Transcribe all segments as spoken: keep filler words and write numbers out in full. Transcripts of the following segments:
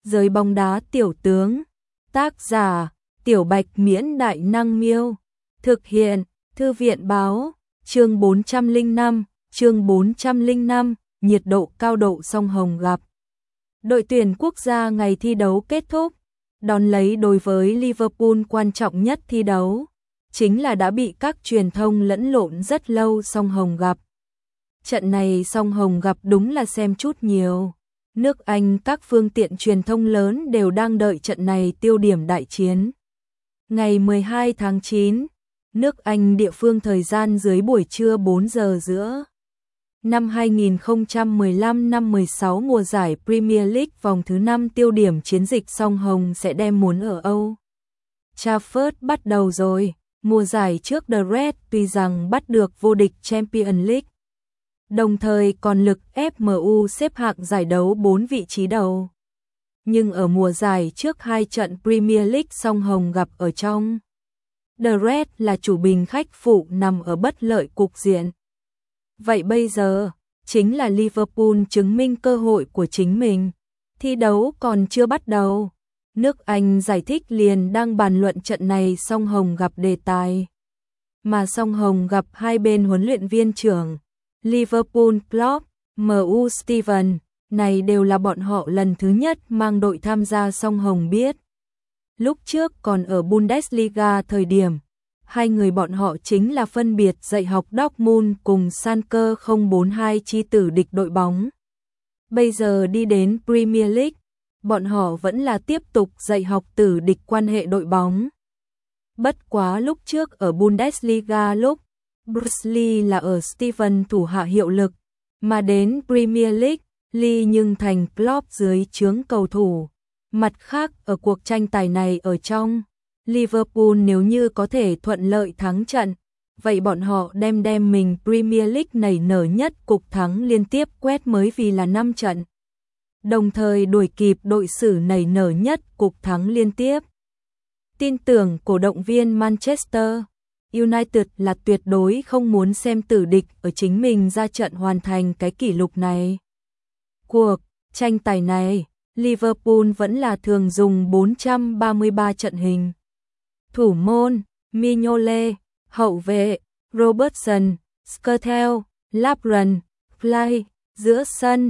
Giới bóng đá tiểu tướng. Tác giả: Tiểu Bạch Miễn Đại Năng Miêu. Thực hiện: Thư viện Báo. Chương bốn trăm lẻ năm, chương bốn trăm lẻ năm, nhiệt độ cao độ song hồng gặp. Đội tuyển quốc gia ngày thi đấu kết thúc, đón lấy đối với Liverpool quan trọng nhất thi đấu, chính là đã bị các truyền thông lẫn lộn rất lâu song hồng gặp. Trận này song hồng gặp đúng là xem chút nhiều. Nước Anh các phương tiện truyền thông lớn đều đang đợi trận này tiêu điểm đại chiến. Ngày mười hai tháng chín, nước Anh địa phương thời gian dưới buổi trưa bốn giờ giữa. Năm hai nghìn không trăm mười lăm năm mười sáu mùa giải Premier League vòng thứ năm, tiêu điểm chiến dịch song hồng sẽ đem muốn ở Âu Trafford bắt đầu rồi. Mùa giải trước The Red tuy rằng bắt được vô địch Champions League, đồng thời còn lực ép em u xếp hạng giải đấu bốn vị trí đầu. Nhưng ở mùa giải trước hai trận Premier League song hồng gặp ở trong, The Red là chủ bình khách phụ nằm ở bất lợi cục diện. Vậy bây giờ, chính là Liverpool chứng minh cơ hội của chính mình. Thi đấu còn chưa bắt đầu. Nước Anh giải thích liền đang bàn luận trận này song hồng gặp đề tài. Mà song hồng gặp hai bên huấn luyện viên trưởng Liverpool Klopp, em u Steven, này đều là bọn họ lần thứ nhất mang đội tham gia song hồng biết. Lúc trước còn ở Bundesliga thời điểm, hai người bọn họ chính là phân biệt dạy học Dortmund cùng Schalke không bốn hai chi tử địch đội bóng. Bây giờ đi đến Premier League, bọn họ vẫn là tiếp tục dạy học tử địch quan hệ đội bóng. Bất quá lúc trước ở Bundesliga lúc Bruce Lee là ở Steven thủ hạ hiệu lực, mà đến Premier League, Lee nhưng thành Klopp dưới trướng cầu thủ. Mặt khác ở cuộc tranh tài này ở trong, Liverpool nếu như có thể thuận lợi thắng trận, vậy bọn họ đem đem mình Premier League nảy nở nhất cục thắng liên tiếp quét mới vì là năm trận. Đồng thời đuổi kịp đội xử nảy nở nhất cục thắng liên tiếp. Tin tưởng cổ động viên Manchester United là tuyệt đối không muốn xem tử địch ở chính mình ra trận hoàn thành cái kỷ lục này. Cuộc tranh tài này, Liverpool vẫn là thường dùng bốn trăm ba mươi ba trận hình. Thủ môn, Mignolet, hậu vệ, Robertson, Skrtel, Lovren, Fly, giữa sân,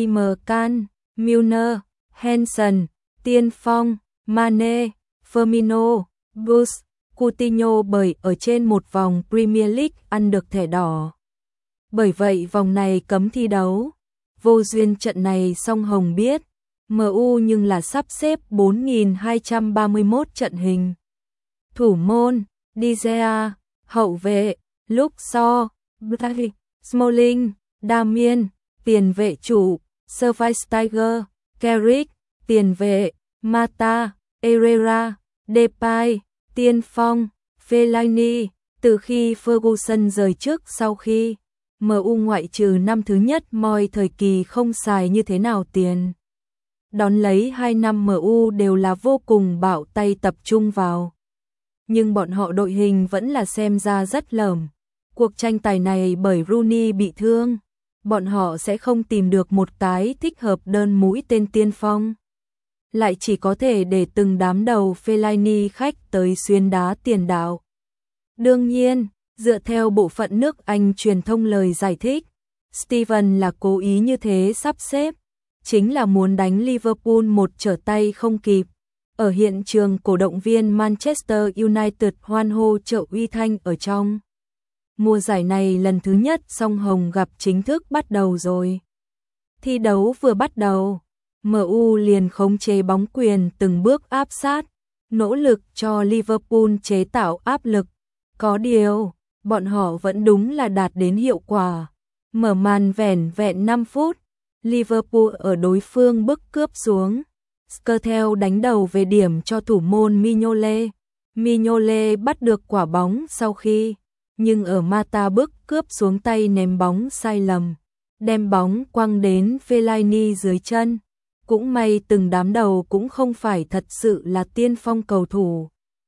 Imcan, Milner, Henson, tiên phong, Mane, Firmino, Bruce, Coutinho bởi ở trên một vòng Premier League ăn được thẻ đỏ. Bởi vậy vòng này cấm thi đấu. Vô duyên trận này song hồng biết, em u nhưng là sắp xếp bốn nghìn hai trăm ba mươi mốt trận hình. Thủ môn, De Gea, hậu vệ, Luke Shaw, Blake, Smalling, Damien, tiền vệ chủ, Schweinsteiger, Carrick, tiền vệ, Mata, Herrera, Depay, tiên phong, Fellaini. Từ khi Ferguson rời chức sau khi em u ngoại trừ năm thứ nhất moi thời kỳ không xài như thế nào tiền. Đón lấy hai năm em u đều là vô cùng bạo tay tập trung vào. Nhưng bọn họ đội hình vẫn là xem ra rất lởm. Cuộc tranh tài này bởi Rooney bị thương, bọn họ sẽ không tìm được một cái thích hợp đơn mũi tên tiên phong. Lại chỉ có thể để từng đám đầu Fellaini khách tới xuyên đá tiền đạo. Đương nhiên, dựa theo bộ phận nước Anh truyền thông lời giải thích, Steven là cố ý như thế sắp xếp, chính là muốn đánh Liverpool một trở tay không kịp. Ở hiện trường cổ động viên Manchester United hoan hô trợ uy thanh ở trong. Mùa giải này lần thứ nhất song hồng gặp chính thức bắt đầu rồi. Thi đấu vừa bắt đầu, em u liền khống chế bóng quyền từng bước áp sát, nỗ lực cho Liverpool chế tạo áp lực. Có điều, bọn họ vẫn đúng là đạt đến hiệu quả. Mở màn vẻn vẹn năm phút, Liverpool ở đối phương bức cướp xuống. Skrtel đánh đầu về điểm cho thủ môn Mignolet. Mignolet bắt được quả bóng sau khi, nhưng ở Mata bức cướp xuống tay ném bóng sai lầm, đem bóng quăng đến Fellaini dưới chân. Cũng may từng đám đầu cũng không phải thật sự là tiên phong cầu thủ.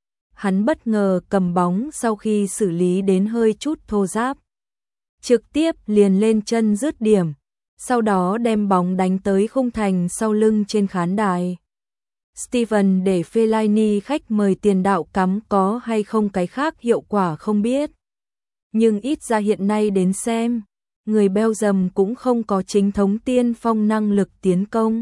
Hắn bất ngờ cầm bóng sau khi xử lý đến hơi chút thô ráp, trực tiếp liền lên chân dứt điểm, sau đó đem bóng đánh tới khung thành sau lưng trên khán đài. Steven để Fellaini khách mời tiền đạo cắm có hay không cái khác hiệu quả không biết. Nhưng ít ra hiện nay đến xem, người Belgium cũng không có chính thống tiên phong năng lực tiến công.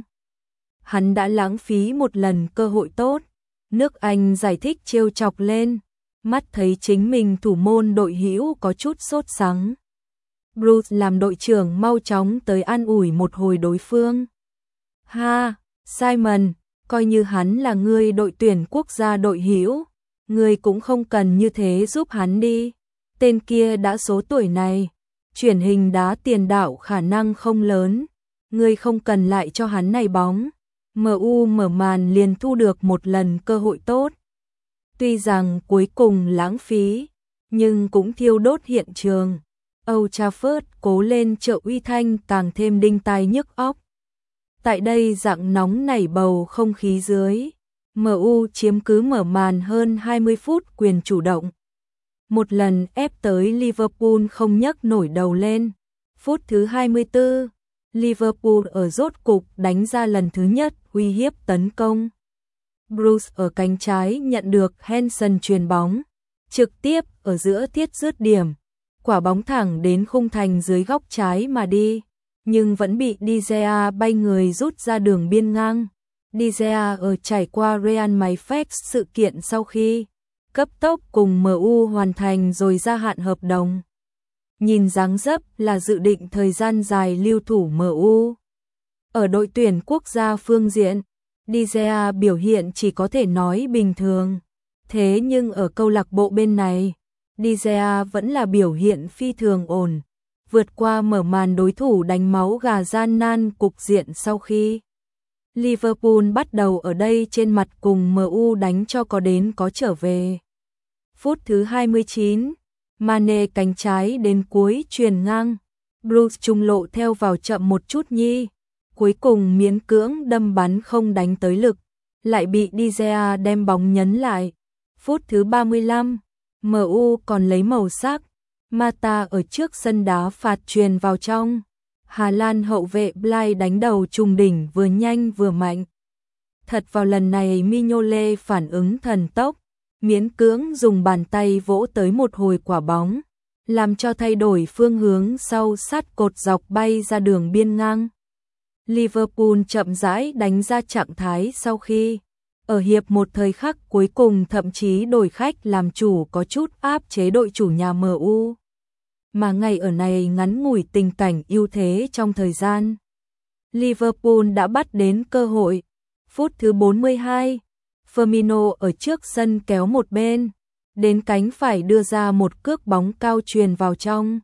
Hắn đã lãng phí một lần cơ hội tốt. Nước Anh giải thích trêu chọc lên, mắt thấy chính mình thủ môn đội hữu có chút sốt sắng. Bruce làm đội trưởng mau chóng tới an ủi một hồi đối phương. Ha, Simon, coi như hắn là người đội tuyển quốc gia đội hữu, người cũng không cần như thế giúp hắn đi. Tên kia đã số tuổi này, chuyển hình đá tiền đạo khả năng không lớn, người không cần lại cho hắn này bóng. em u mở màn liền thu được một lần cơ hội tốt. Tuy rằng cuối cùng lãng phí, nhưng cũng thiêu đốt hiện trường. Old Trafford cố lên trợ uy thanh càng thêm đinh tai nhức óc. Tại đây dạng nóng nảy bầu không khí dưới, em u chiếm cứ mở màn hơn hai mươi phút quyền chủ động. Một lần ép tới Liverpool không nhấc nổi đầu lên. Phút thứ hai mươi tư, Liverpool ở rốt cục đánh ra lần thứ nhất uy hiếp tấn công. Bruce ở cánh trái nhận được Henson chuyền bóng, trực tiếp ở giữa thiết dứt điểm. Quả bóng thẳng đến khung thành dưới góc trái mà đi, nhưng vẫn bị De Gea bay người rút ra đường biên ngang. De Gea ở trải qua Real Madrid sự kiện sau khi cấp tốc cùng em u hoàn thành rồi gia hạn hợp đồng. Nhìn dáng dấp là dự định thời gian dài lưu thủ em u. Ở đội tuyển quốc gia phương diện, De Gea biểu hiện chỉ có thể nói bình thường. Thế nhưng ở câu lạc bộ bên này, De Gea vẫn là biểu hiện phi thường ổn, vượt qua mở màn đối thủ đánh máu gà gian nan cục diện sau khi Liverpool bắt đầu ở đây trên mặt cùng em u đánh cho có đến có trở về. Phút thứ hai mươi chín, Mane cánh trái đến cuối chuyền ngang, Bruce trung lộ theo vào chậm một chút nhi, cuối cùng miễn cưỡng đâm bắn không đánh tới lực, lại bị De Gea đem bóng nhấn lại. Phút thứ ba mươi lăm, em u còn lấy màu sắc, Mata ở trước sân đá phạt chuyền vào trong. Hà Lan hậu vệ Blay đánh đầu trùng đỉnh vừa nhanh vừa mạnh. Thật vào lần này Mignolet phản ứng thần tốc, miễn cưỡng dùng bàn tay vỗ tới một hồi quả bóng, làm cho thay đổi phương hướng sau sát cột dọc bay ra đường biên ngang. Liverpool chậm rãi đánh ra trạng thái sau khi ở hiệp một thời khắc cuối cùng thậm chí đổi khách làm chủ có chút áp chế đội chủ nhà em u. Mà ngay ở này ngắn ngủi tình cảnh ưu thế trong thời gian, Liverpool đã bắt đến cơ hội. Phút thứ bốn mươi hai, Firmino ở trước sân kéo một bên, đến cánh phải đưa ra một cước bóng cao truyền vào trong.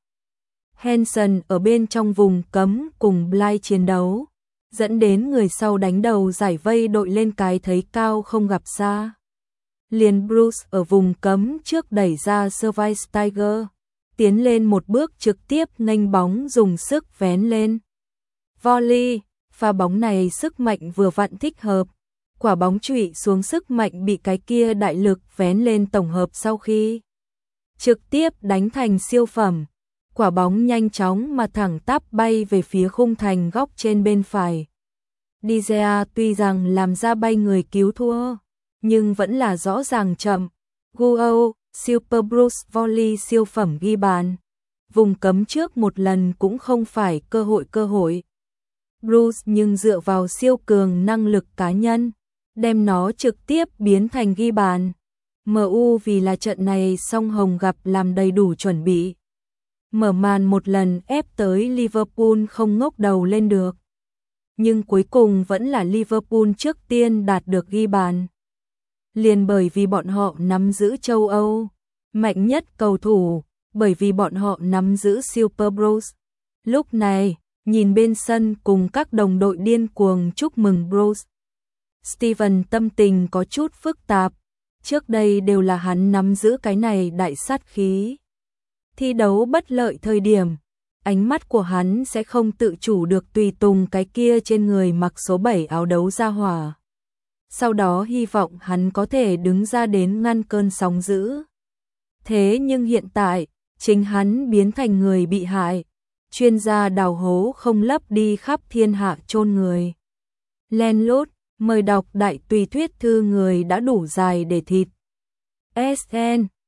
Henson ở bên trong vùng cấm cùng Blay chiến đấu, dẫn đến người sau đánh đầu giải vây đội lên cái thấy cao không gặp xa. Liền Bruce ở vùng cấm trước đẩy ra Schweinsteiger, tiến lên một bước trực tiếp nghênh bóng dùng sức vén lên. Volley, pha bóng này sức mạnh vừa vặn thích hợp. Quả bóng trụy xuống sức mạnh bị cái kia đại lực vén lên tổng hợp sau khi trực tiếp đánh thành siêu phẩm. Quả bóng nhanh chóng mà thẳng tắp bay về phía khung thành góc trên bên phải. De Gea tuy rằng làm ra bay người cứu thua, nhưng vẫn là rõ ràng chậm. Guo, Super Bruce volley siêu phẩm ghi bàn. Vùng cấm trước một lần cũng không phải cơ hội cơ hội. Bruce nhưng dựa vào siêu cường năng lực cá nhân, đem nó trực tiếp biến thành ghi bàn. em u vì là trận này song hồng gặp làm đầy đủ chuẩn bị. Mở màn một lần ép tới Liverpool không ngóc đầu lên được. Nhưng cuối cùng vẫn là Liverpool trước tiên đạt được ghi bàn. Liền bởi vì bọn họ nắm giữ châu Âu mạnh nhất cầu thủ, bởi vì bọn họ nắm giữ Super Bruce. Lúc này, nhìn bên sân cùng các đồng đội điên cuồng chúc mừng Bruce, Steven tâm tình có chút phức tạp. Trước đây đều là hắn nắm giữ cái này đại sát khí. Thi đấu bất lợi thời điểm, ánh mắt của hắn sẽ không tự chủ được tùy tùng cái kia trên người mặc số bảy áo đấu ra hỏa. Sau đó hy vọng hắn có thể đứng ra đến ngăn cơn sóng dữ. Thế nhưng hiện tại, chính hắn biến thành người bị hại, chuyên gia đào hố không lấp đi khắp thiên hạ chôn người. Len lút, Mời đọc đại tùy thuyết thư người đã đủ dài để thịt. ét en